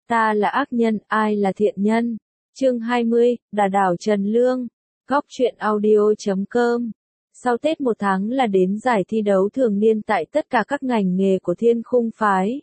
ta là ác nhân, ai là thiện nhân. Chương 20, Đà đảo Trần Lương. Góc truyện audio.com. Sau Tết một tháng là đến giải thi đấu thường niên tại tất cả các ngành nghề của Thiên Khung phái.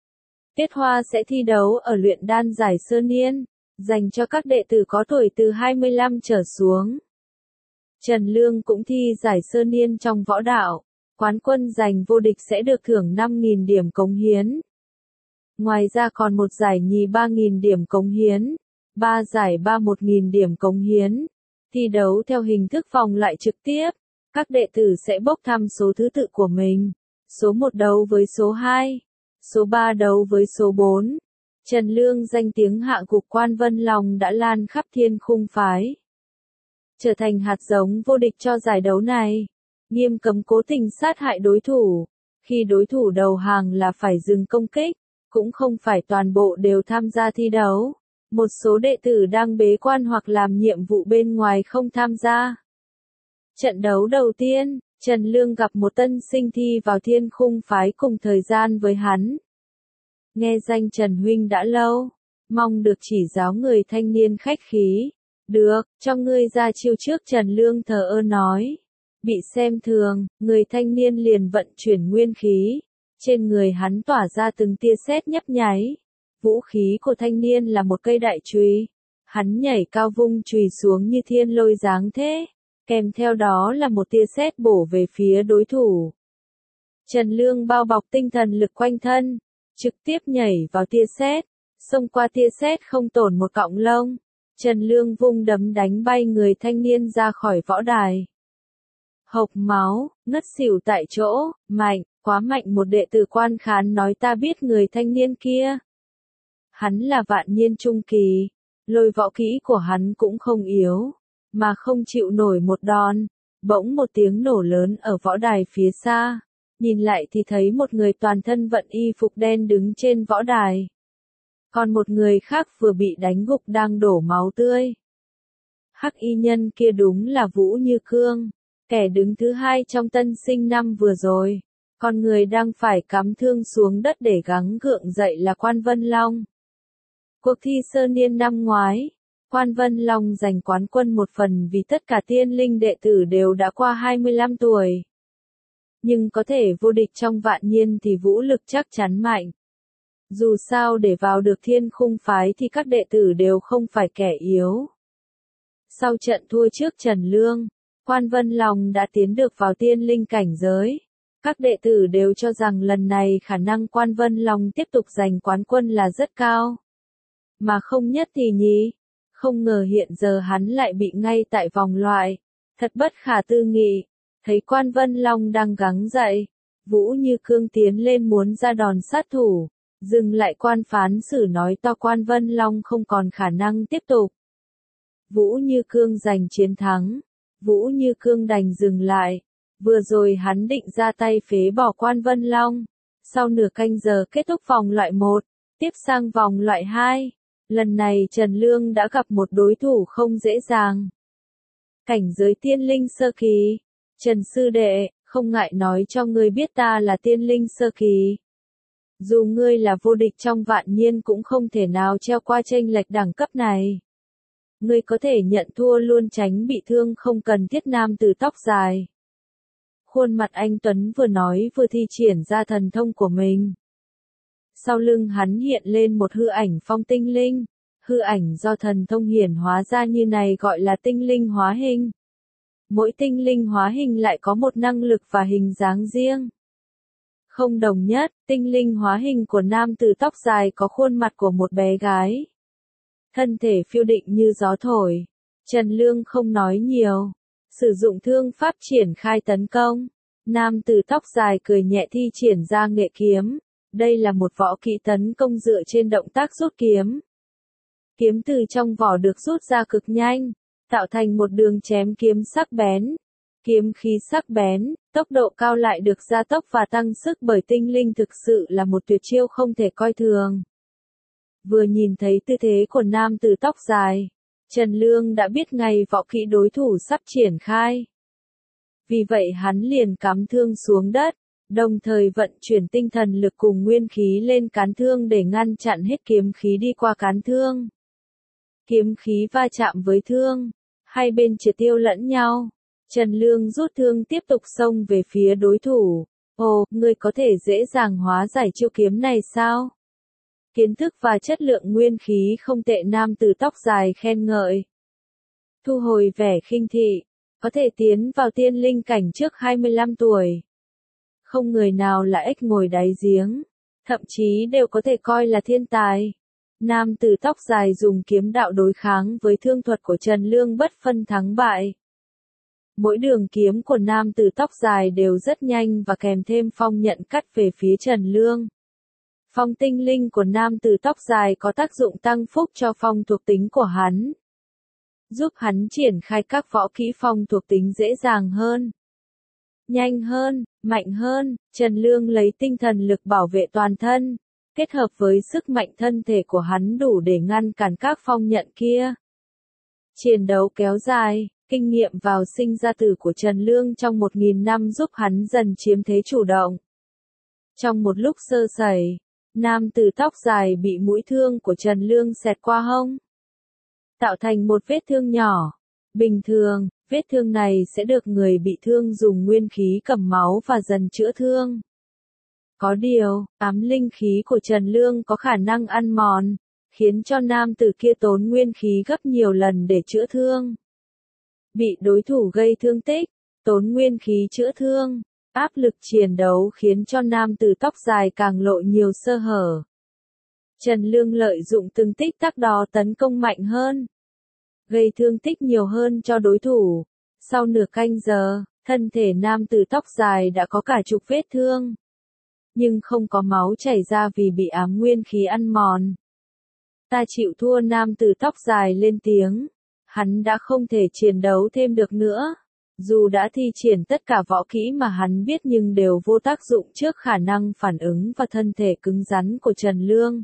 Tiết Hoa sẽ thi đấu ở luyện đan giải sơ niên, dành cho các đệ tử có tuổi từ 25 trở xuống. Trần Lương cũng thi giải sơ niên trong võ đạo, quán quân giành vô địch sẽ được thưởng 5.000 điểm cống hiến. Ngoài ra còn một giải nhì 3.000 điểm cống hiến, 3 giải 1.000 điểm cống hiến. Thi đấu theo hình thức vòng loại trực tiếp, các đệ tử sẽ bốc thăm số thứ tự của mình. Số 1 đấu với số 2, số 3 đấu với số 4. Trần Lương danh tiếng hạ gục Quan Vân Long đã lan khắp Thiên Khung phái, trở thành hạt giống vô địch cho giải đấu này. Nghiêm cấm cố tình sát hại đối thủ, khi đối thủ đầu hàng là phải dừng công kích, cũng không phải toàn bộ đều tham gia thi đấu. Một số đệ tử đang bế quan hoặc làm nhiệm vụ bên ngoài không tham gia. Trận đấu đầu tiên, Trần Lương gặp một tân sinh thi vào Thiên Khung phái cùng thời gian với hắn. Nghe danh Trần huynh đã lâu, mong được chỉ giáo. Người thanh niên khách khí. Được, cho ngươi ra chiêu trước. Trần Lương thờ ơ nói. Bị xem thường, người thanh niên liền vận chuyển nguyên khí. Trên người hắn tỏa ra từng tia sét nhấp nháy. Vũ khí của thanh niên là một cây đại chùy. Hắn nhảy cao vung chùy xuống như thiên lôi giáng thế, kèm theo đó là một tia sét bổ về phía đối thủ. Trần Lương bao bọc tinh thần lực quanh thân, trực tiếp nhảy vào tia sét, xông qua tia sét không tổn một cọng lông. Trần Lương vung đấm đánh bay người thanh niên ra khỏi võ đài. Hộc máu, ngất xỉu tại chỗ. Mạnh, quá mạnh. Một đệ tử quan khán nói. Ta biết người thanh niên kia. Hắn là vạn niên trung kỳ, lôi võ kỹ của hắn cũng không yếu, mà không chịu nổi một đòn. Bỗng một tiếng nổ lớn ở võ đài phía xa, nhìn lại thì thấy một người toàn thân vận y phục đen đứng trên võ đài. Còn một người khác vừa bị đánh gục đang đổ máu tươi. Hắc y nhân kia đúng là Vũ Như Cương, kẻ đứng thứ hai trong tân sinh năm vừa rồi. Còn người đang phải cắm thương xuống đất để gắng gượng dậy là Quan Vân Long. Cuộc thi sơ niên năm ngoái, Quan Vân Long giành quán quân một phần vì tất cả tiên linh đệ tử đều đã qua 25 tuổi. Nhưng có thể vô địch trong vạn niên thì vũ lực chắc chắn mạnh. Dù sao để vào được Thiên Khung phái thì các đệ tử đều không phải kẻ yếu. Sau trận thua trước Trần Lương, Quan Vân Long đã tiến được vào tiên linh cảnh giới. Các đệ tử đều cho rằng lần này khả năng Quan Vân Long tiếp tục giành quán quân là rất cao. Mà không nhất thì nhì, không ngờ hiện giờ hắn lại bị ngay tại vòng loại. Thật bất khả tư nghị. Thấy Quan Vân Long đang gắng dậy, Vũ Như Cương tiến lên muốn ra đòn sát thủ, dừng lại. Quan phán xử nói to Quan Vân Long không còn khả năng tiếp tục. Vũ Như Cương giành chiến thắng, Vũ Như Cương đành dừng lại. Vừa rồi hắn định ra tay phế bỏ Quan Vân Long. Sau nửa canh giờ kết thúc vòng loại 1, tiếp sang vòng loại 2. Lần này Trần Lương đã gặp một đối thủ không dễ dàng. Cảnh giới tiên linh sơ kỳ. Trần sư đệ, không ngại nói cho ngươi biết ta là tiên linh sơ kỳ. Dù ngươi là vô địch trong vạn niên cũng không thể nào treo qua chênh lệch đẳng cấp này. Ngươi có thể nhận thua luôn, tránh bị thương, không cần thiết. Nam tử tóc dài. Khuôn mặt anh tuấn vừa nói vừa thi triển ra thần thông của mình. Sau lưng hắn hiện lên một hư ảnh phong tinh linh. Hư ảnh do thần thông hiển hóa ra như này gọi là tinh linh hóa hình. Mỗi tinh linh hóa hình lại có một năng lực và hình dáng riêng. Không đồng nhất, tinh linh hóa hình của nam tử tóc dài có khuôn mặt của một bé gái. Thân thể phiêu định như gió thổi. Trần Lương không nói nhiều, sử dụng thương pháp triển khai tấn công. Nam tử tóc dài cười nhẹ thi triển ra nghệ kiếm. Đây là một võ kỹ tấn công dựa trên động tác rút kiếm. Kiếm từ trong vỏ được rút ra cực nhanh, tạo thành một đường chém kiếm sắc bén. Kiếm khí sắc bén, tốc độ cao lại được gia tốc và tăng sức bởi tinh linh, thực sự là một tuyệt chiêu không thể coi thường. Vừa nhìn thấy tư thế của nam tử tóc dài, Trần Lương đã biết ngay võ kỹ đối thủ sắp triển khai. Vì vậy hắn liền cắm thương xuống đất, Đồng thời vận chuyển tinh thần lực cùng nguyên khí lên cán thương để ngăn chặn hết kiếm khí đi qua cán thương. Kiếm khí va chạm với thương, hai bên triệt tiêu lẫn nhau. Trần Lương rút thương tiếp tục xông về phía đối thủ. Ồ, ngươi có thể dễ dàng hóa giải chiêu kiếm này sao? Kiến thức và chất lượng nguyên khí không tệ, nam tử tóc dài khen ngợi. Thu hồi vẻ khinh thị, có thể tiến vào tiên linh cảnh trước 25 tuổi. Không người nào là ếch ngồi đáy giếng, thậm chí đều có thể coi là thiên tài. Nam tử tóc dài dùng kiếm đạo đối kháng với thương thuật của Trần Lương bất phân thắng bại. Mỗi đường kiếm của nam tử tóc dài đều rất nhanh và kèm thêm phong nhận cắt về phía Trần Lương. Phong tinh linh của nam tử tóc dài có tác dụng tăng phúc cho phong thuộc tính của hắn, giúp hắn triển khai các võ kỹ phong thuộc tính dễ dàng hơn, nhanh hơn, mạnh hơn. Trần Lương lấy tinh thần lực bảo vệ toàn thân, kết hợp với sức mạnh thân thể của hắn đủ để ngăn cản các phong nhận kia. Chiến đấu kéo dài, kinh nghiệm vào sinh ra tử của Trần Lương trong 1000 năm giúp hắn dần chiếm thế chủ động. Trong một lúc sơ sẩy, nam tử tóc dài bị mũi thương của Trần Lương xẹt qua hông, tạo thành một vết thương nhỏ. Bình thường, vết thương này sẽ được người bị thương dùng nguyên khí cầm máu và dần chữa thương. Có điều, ám linh khí của Trần Lương có khả năng ăn mòn, khiến cho nam tử kia tốn nguyên khí gấp nhiều lần để chữa thương. Bị đối thủ gây thương tích, tốn nguyên khí chữa thương, áp lực chiến đấu khiến cho nam tử tóc dài càng lộ nhiều sơ hở. Trần Lương lợi dụng từng tích tắc đó tấn công mạnh hơn, gây thương tích nhiều hơn cho đối thủ. Sau nửa canh giờ, thân thể nam tử tóc dài đã có cả chục vết thương, nhưng không có máu chảy ra vì bị ám nguyên khí ăn mòn. Ta chịu thua, nam tử tóc dài lên tiếng. Hắn đã không thể chiến đấu thêm được nữa. Dù đã thi triển tất cả võ kỹ mà hắn biết nhưng đều vô tác dụng trước khả năng phản ứng và thân thể cứng rắn của Trần Lương.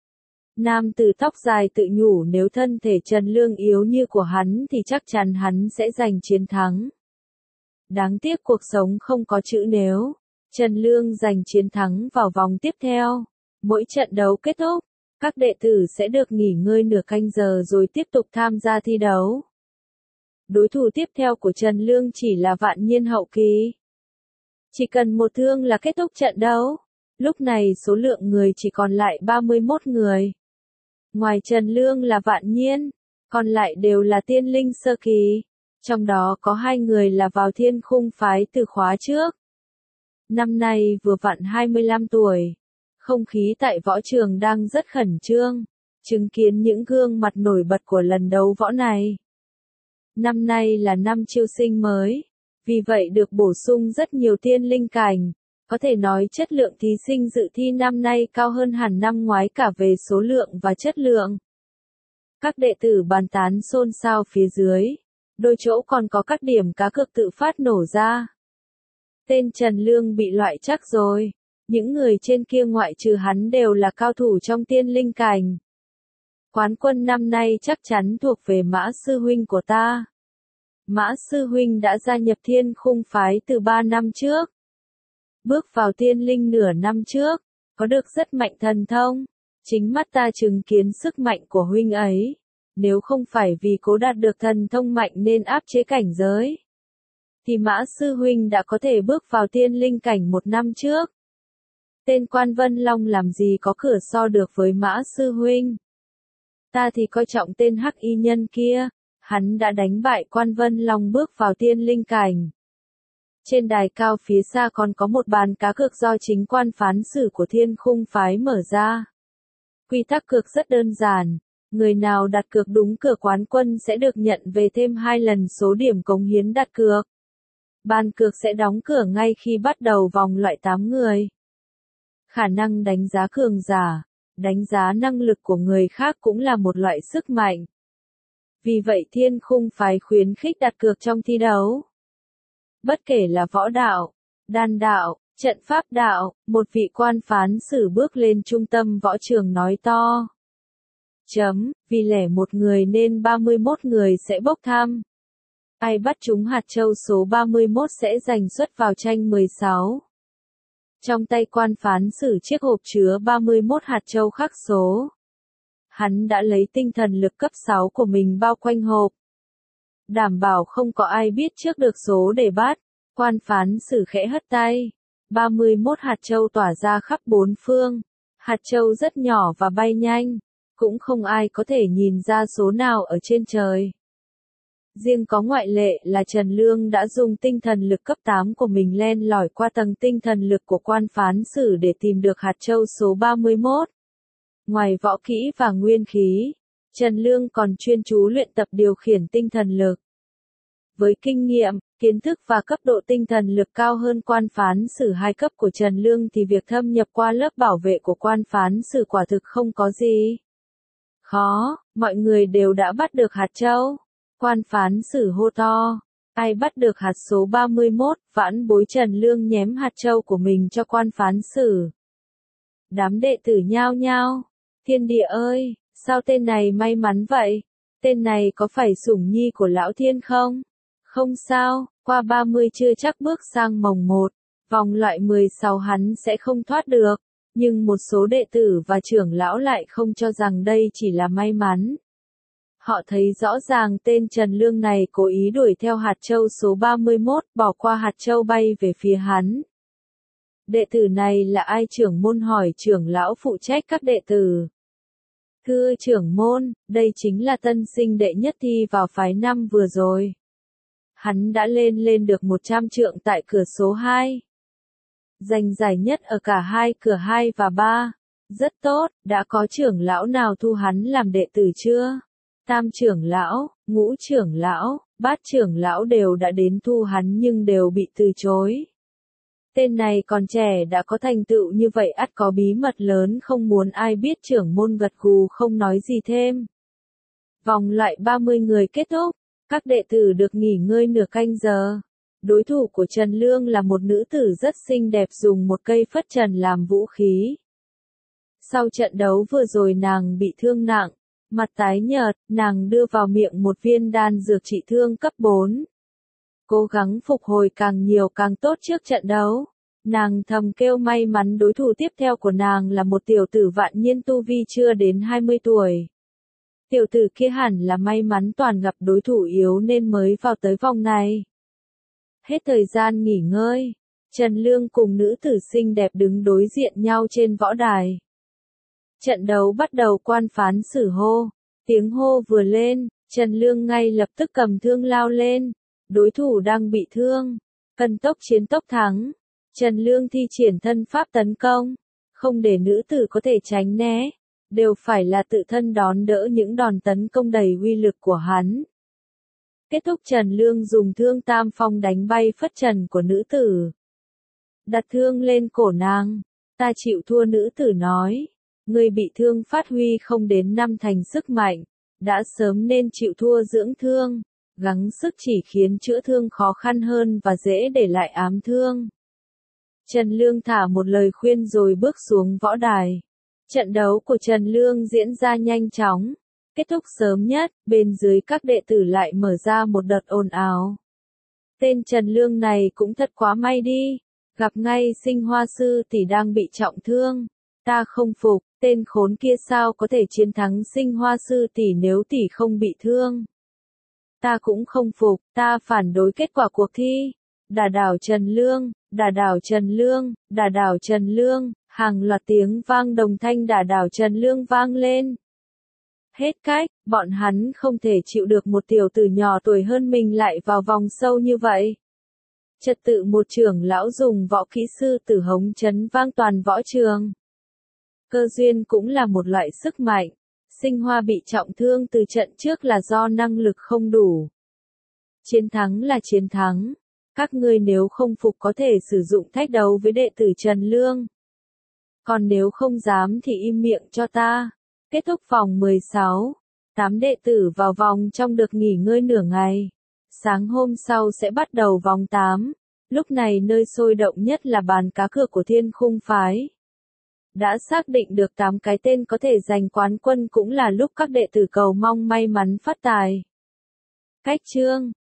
Nam tử tóc dài tự nhủ nếu thân thể Trần Lương yếu như của hắn thì chắc chắn hắn sẽ giành chiến thắng. Đáng tiếc cuộc sống không có chữ nếu. Trần Lương giành chiến thắng vào vòng tiếp theo. Mỗi trận đấu kết thúc, các đệ tử sẽ được nghỉ ngơi nửa canh giờ rồi tiếp tục tham gia thi đấu. Đối thủ tiếp theo của Trần Lương chỉ là Vạn Nhiên hậu kỳ. Chỉ cần một thương là kết thúc trận đấu. Lúc này số lượng người chỉ còn lại 31 người. Ngoài Trần Lương là Vạn Nhiên, còn lại đều là tiên linh sơ kỳ. Trong đó có 2 người là vào Thiên Khung phái từ khóa trước. Năm nay vừa vặn 25 tuổi. Không khí tại võ trường đang rất khẩn trương, chứng kiến những gương mặt nổi bật của lần đấu võ này. Năm nay là năm chiêu sinh mới, vì vậy được bổ sung rất nhiều tiên linh cảnh, có thể nói chất lượng thí sinh dự thi năm nay cao hơn hẳn năm ngoái cả về số lượng và chất lượng. Các đệ tử bàn tán xôn xao phía dưới, đôi chỗ còn có các điểm cá cược tự phát nổ ra. Tên Trần Lương bị loại chắc rồi. Những người trên kia ngoại trừ hắn đều là cao thủ trong tiên linh cảnh. Quán quân năm nay chắc chắn thuộc về Mã sư huynh của ta. Mã sư huynh đã gia nhập Thiên Khung phái từ 3 năm trước. Bước vào tiên linh nửa năm trước, có được rất mạnh thần thông. Chính mắt ta chứng kiến sức mạnh của huynh ấy. Nếu không phải vì cố đạt được thần thông mạnh nên áp chế cảnh giới, thì Mã sư huynh đã có thể bước vào tiên linh cảnh 1 năm trước. Tên Quan Vân Long làm gì có cửa so được với Mã sư huynh. Ta thì coi trọng tên Hắc Y Nhân kia, hắn đã đánh bại Quan Vân Long bước vào tiên linh cảnh. Trên đài cao phía xa còn có một bàn cá cược do chính quan phán xử của Thiên Khung phái mở ra. Quy tắc cược rất đơn giản, người nào đặt cược đúng cửa quán quân sẽ được nhận về thêm 2 lần số điểm cống hiến đặt cược. Bàn cược sẽ đóng cửa ngay khi bắt đầu vòng loại 8 người. Khả năng đánh giá cường giả, đánh giá năng lực của người khác cũng là một loại sức mạnh. Vì vậy Thiên Khung phái khuyến khích đặt cược trong thi đấu. Bất kể là võ đạo, đan đạo, trận pháp đạo, một vị quan phán xử bước lên trung tâm võ trường nói to. Vì lẻ một người nên 31 người sẽ bốc thăm. Ai bắt trúng hạt châu số 31 sẽ giành suất vào tranh 16. Trong tay quan phán xử chiếc hộp chứa 31 hạt châu khắc số. Hắn đã lấy tinh thần lực cấp 6 của mình bao quanh hộp. Đảm bảo không có ai biết trước được số để bắt. Quan phán xử khẽ hất tay. 31 hạt châu tỏa ra khắp bốn phương. Hạt châu rất nhỏ và bay nhanh. Cũng không ai có thể nhìn ra số nào ở trên trời. Riêng có ngoại lệ là Trần Lương đã dùng tinh thần lực cấp 8 của mình len lỏi qua tầng tinh thần lực của quan phán xử để tìm được hạt châu số 31. Ngoài võ kỹ và nguyên khí, Trần Lương còn chuyên chú luyện tập điều khiển tinh thần lực. Với kinh nghiệm, kiến thức và cấp độ tinh thần lực cao hơn quan phán xử 2 cấp của Trần Lương thì việc thâm nhập qua lớp bảo vệ của quan phán xử quả thực không có gì khó, mọi người đều đã bắt được hạt châu. Quan phán xử hô to, ai bắt được hạt số 31, vãn bối Trần Lương nhém hạt châu của mình cho quan phán xử. Đám đệ tử nhao nhao, thiên địa ơi, sao tên này may mắn vậy? Tên này có phải sủng nhi của lão thiên không? Không sao, qua 30 chưa chắc bước sang mồng 1, vòng loại 16 hắn sẽ không thoát được, nhưng một số đệ tử và trưởng lão lại không cho rằng đây chỉ là may mắn. Họ thấy rõ ràng tên Trần Lương này cố ý đuổi theo hạt châu số 31, bỏ qua hạt châu bay về phía hắn. Đệ tử này là ai? Trưởng môn hỏi trưởng lão phụ trách các đệ tử. Thưa trưởng môn, đây chính là tân sinh đệ nhất thi vào phái 5 vừa rồi. Hắn đã lên được 100 trượng tại cửa số 2. Giành giải nhất ở cả hai cửa 2 và 3. Rất tốt, đã có trưởng lão nào thu hắn làm đệ tử chưa? Tam trưởng lão, ngũ trưởng lão, bát trưởng lão đều đã đến thu hắn nhưng đều bị từ chối. Tên này còn trẻ đã có thành tựu như vậy ắt có bí mật lớn không muốn ai biết. Trưởng môn gật gù không nói gì thêm. Vòng loại 30 người kết thúc, các đệ tử được nghỉ ngơi nửa canh giờ. Đối thủ của Trần Lương là một nữ tử rất xinh đẹp dùng một cây phất trần làm vũ khí. Sau trận đấu vừa rồi nàng bị thương nặng. Mặt tái nhợt, nàng đưa vào miệng một viên đan dược trị thương cấp 4. Cố gắng phục hồi càng nhiều càng tốt trước trận đấu. Nàng thầm kêu may mắn đối thủ tiếp theo của nàng là một tiểu tử vạn niên tu vi chưa đến 20 tuổi. Tiểu tử kia hẳn là may mắn toàn gặp đối thủ yếu nên mới vào tới vòng này. Hết thời gian nghỉ ngơi, Trần Lương cùng nữ tử xinh đẹp đứng đối diện nhau trên võ đài. Trận đấu bắt đầu. Quan phán xử hô. Tiếng hô vừa lên, Trần Lương ngay lập tức cầm thương lao lên. Đối thủ đang bị thương. Cần tốc chiến tốc thắng. Trần Lương thi triển thân pháp tấn công. Không để nữ tử có thể tránh né. Đều phải là tự thân đón đỡ những đòn tấn công đầy uy lực của hắn. Kết thúc Trần Lương dùng thương tam phong đánh bay phất trần của nữ tử. Đặt thương lên cổ nàng. Ta chịu thua, nữ tử nói. Người bị thương phát huy không đến 5 thành sức mạnh, đã sớm nên chịu thua dưỡng thương, gắng sức chỉ khiến chữa thương khó khăn hơn và dễ để lại ám thương. Trần Lương thả một lời khuyên rồi bước xuống võ đài. Trận đấu của Trần Lương diễn ra nhanh chóng, kết thúc sớm nhất, bên dưới các đệ tử lại mở ra một đợt ồn ào. Tên Trần Lương này cũng thật quá may đi, gặp ngay Sinh Hoa sư tỷ đang bị trọng thương. Ta không phục, tên khốn kia sao có thể chiến thắng Sinh Hoa sư tỷ nếu tỷ không bị thương. Ta cũng không phục, ta phản đối kết quả cuộc thi. Đả đảo Trần Lương, đả đảo Trần Lương, đả đảo Trần Lương, hàng loạt tiếng vang đồng thanh đả đảo Trần Lương vang lên. Hết cách, bọn hắn không thể chịu được một tiểu tử nhỏ tuổi hơn mình lại vào vòng sâu như vậy. Trật tự một trưởng lão dùng võ kỹ sư tử hống chấn vang toàn võ trường. Cơ duyên cũng là một loại sức mạnh. Sinh Hoa bị trọng thương từ trận trước là do năng lực không đủ. Chiến thắng là chiến thắng. Các ngươi nếu không phục có thể sử dụng thách đấu với đệ tử Trần Lương. Còn nếu không dám thì im miệng cho ta. Kết thúc vòng 16. 8 đệ tử vào vòng trong được nghỉ ngơi nửa ngày. Sáng hôm sau sẽ bắt đầu vòng 8. Lúc này nơi sôi động nhất là bàn cá cược của Thiên Khung phái. Đã xác định được 8 cái tên có thể giành quán quân cũng là lúc các đệ tử cầu mong may mắn phát tài. Cách chương